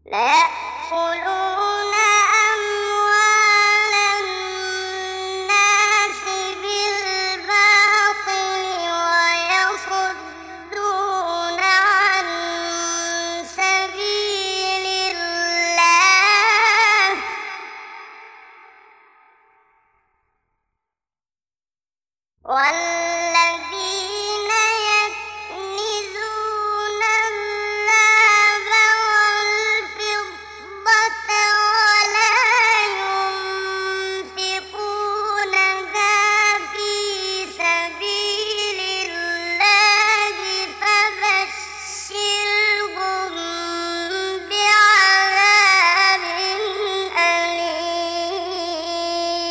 لَيَأْكُلُونَ أَمْوَالَ النَّاسِ بِالْبَاطِلِ وَيَصُدُّونَ عَن سَبِيلِ اللَّهِ ۗ وَالَّذِينَ يَكْنِزُونَ الذَّهَبَ وَالْفِضَّةَ وَلَا يُنفِقُونَهَا فِي سَبِيلِ اللَّهِ فَبَشِّرْهُم بِعَذَابٍ أَلِيمٍ.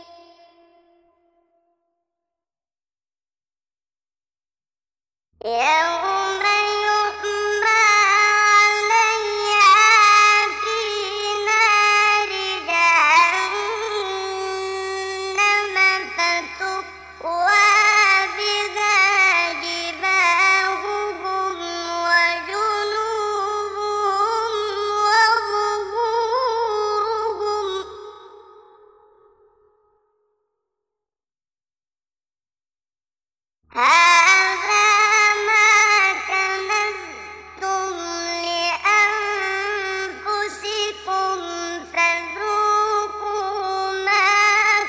يَوْمَ يُحْمَىٰ عَلَيْهَا فِي نَارِ جَهَنَّمَ فَتُكْوَىٰ بِهَا جِبَاهُهُمْ وَجُنُوبُهُمْ وَظُهُورُهُمْ ۖ هَٰذَا مَا كَنَزْتُمْ لِأَنفُسِكُمْ فَذُوقُوا مَا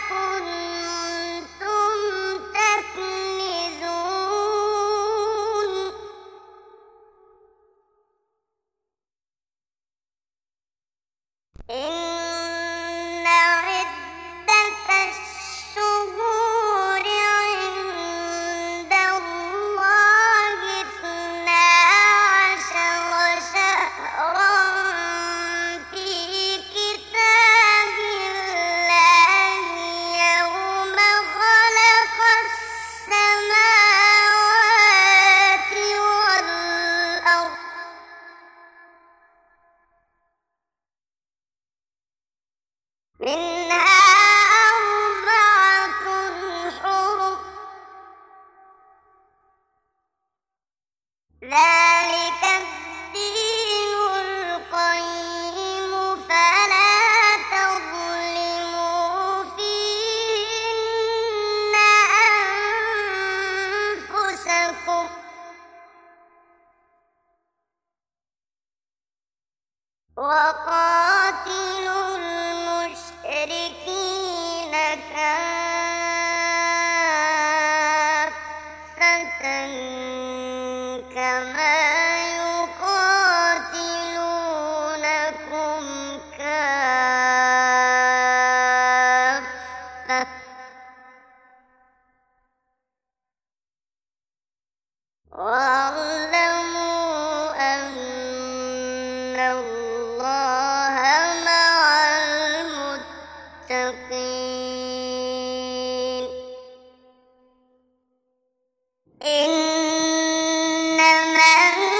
كُنتُمْ تَكْنِزُونَ. إِنَّ عِدَّةَ الشُّهُورِ عِندَ اللَّهِ 12 شَهْرًا فِي كِتَابِ اللَّهِ يَوْمَ خَلَقَ السَّمَاوَاتِ وَالْأَرْضَ ۚ مِنْهَا أَرْبَعَةٌ حُرُمٌ ۚ ذَٰلِكَ الدِّينُ الْقَيِّمُ فَلَا تَظْلِمُوا فِيهِنَّ أَنفُسَكُمْ ۚ وَقَاتِلُوا الْمُشْرِكِينَ كَافَّةً كَمَا يُقَاتِلُونَكُمْ كَافَّةً ۚ وَاعْلَمُوا أَنَّ اللَّهَ مَعَ الْمُتَّقِينَ. إِنَّمَا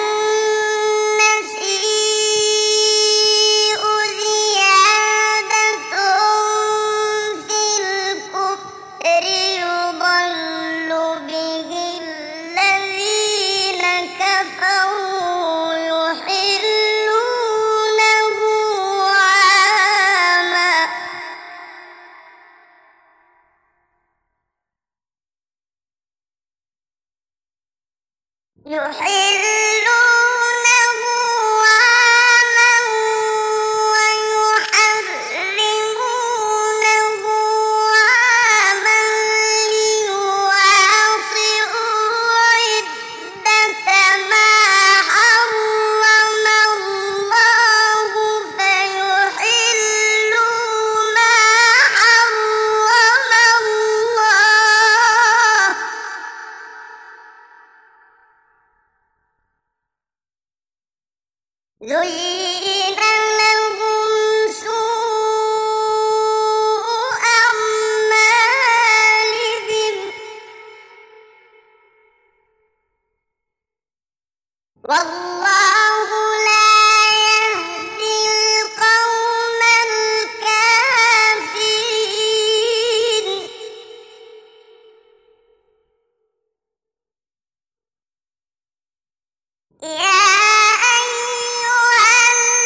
النَّسِيءُ زِيَادَةٌ فِي الْكُفْرِ يُضَلُّ بِهِ الَّذِينَ كَفَرُوا يُحِلُّونَهُ عَامًا وَيُحَرِّمُونَهُ عَامًا لِّيُوَاطِئُوا عِدَّةَ مَا حَرَّمَ اللَّهُ فَيُحِلُّوا مَا حَرَّمَ اللَّهُ ۚ زُيِّنَ لَهُمْ سُوءُ أَعْمَالِهِمْ ۗ وَاللَّهُ لَا يَهْدِي الْقَوْمَ الْكَافِرِينَ. يَا أَيُّهَا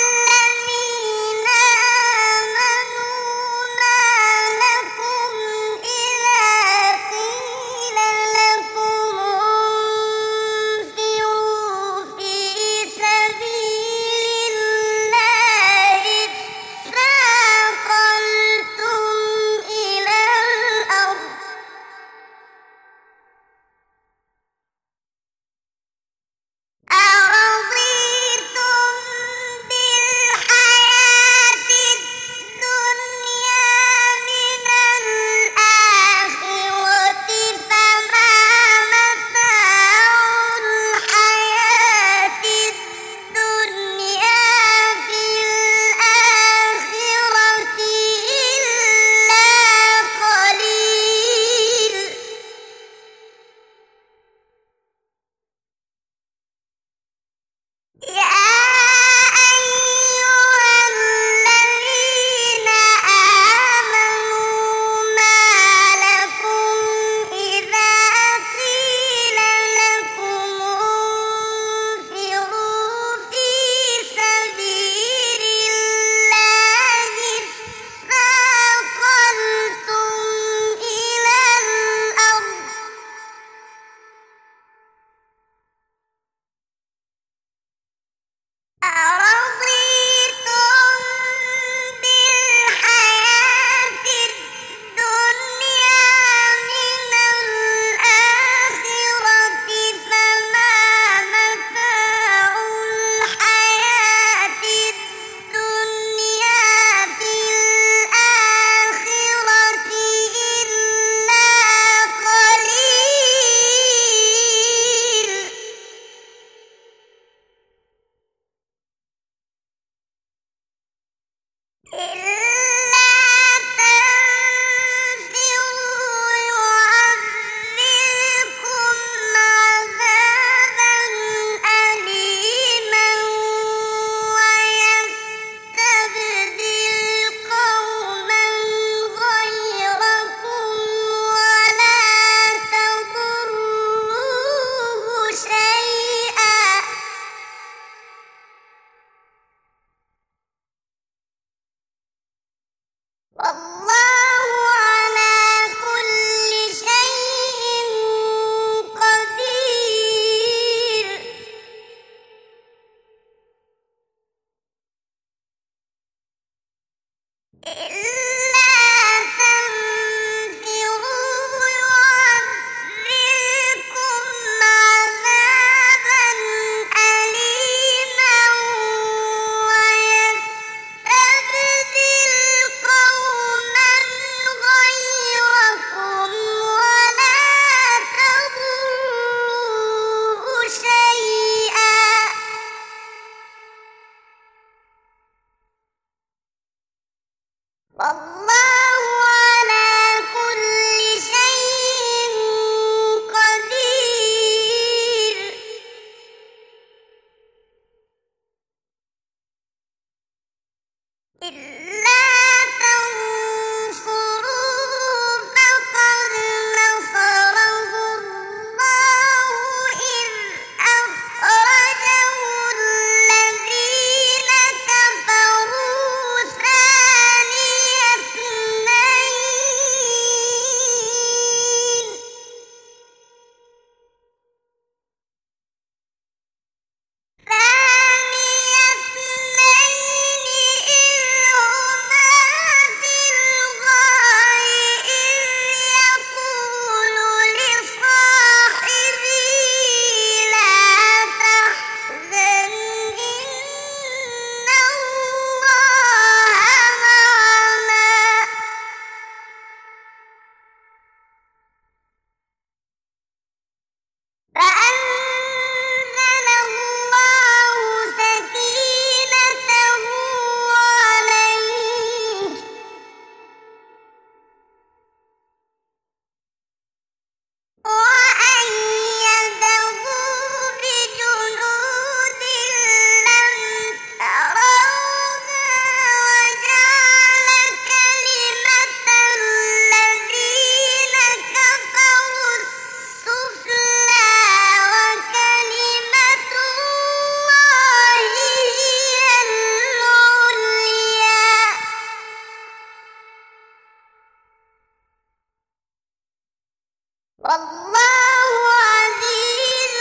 إلا تنفروا يعذبكم عذابا أليما ويستبدل قوما غيركم ولا تضروه شيئا والله على كل شيء قدير إلا تنصروه فقد نصره الله إذ أخرجه الذين كفروا ثاني اثنين إذ هما في الغار إذ يقول لصاحبه لا تحزن إن الله معنا فأنزل الله سكينته عليه وأيده بجنود لم تروها وجعل كلمة الذين كفروا السفلى وكلمة الله هي العليا والله عزيز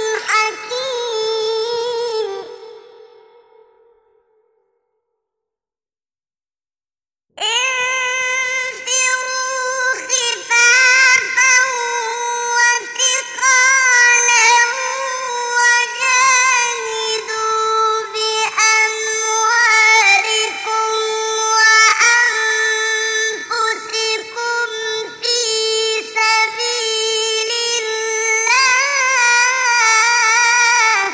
حكيم انفروا خفافا وثقالا وجاهدوا بأموالكم وأنفسكم في سبيل الله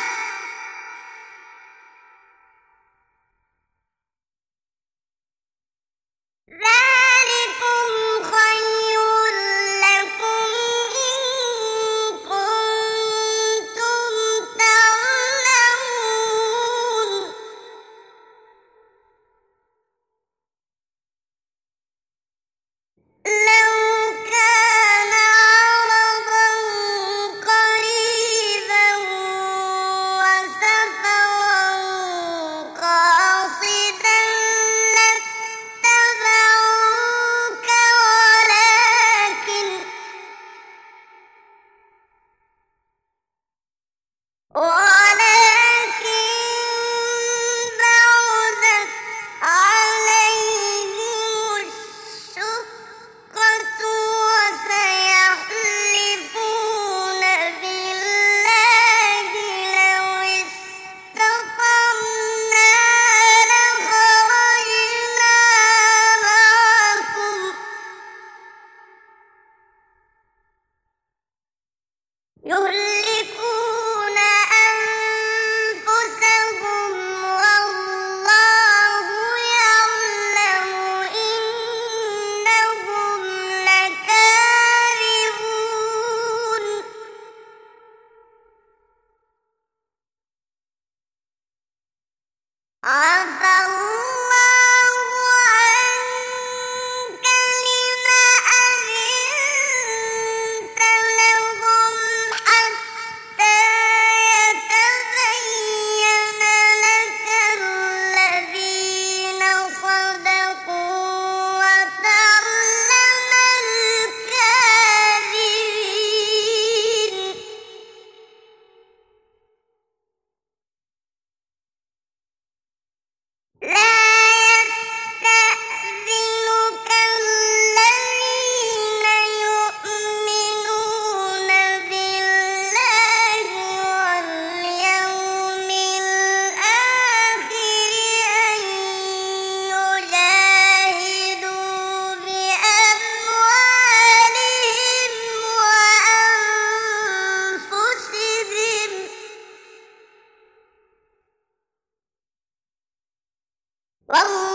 ذلكم خير لكم إن كنتم تعلمون لو كان عرضا قريبا وسفرا قاصدا لاتبعوك ولكن بعدت عليهم الشقة وسيحلفون بالله لو استطعنا لخرجنا معكم يهلكون أنفسهم والله يعلم إنهم لكاذبون عفى الله عنك لما أذنت لهم حتى يتبين لك الذين صدقوا وتعلم الكاذبين لا والله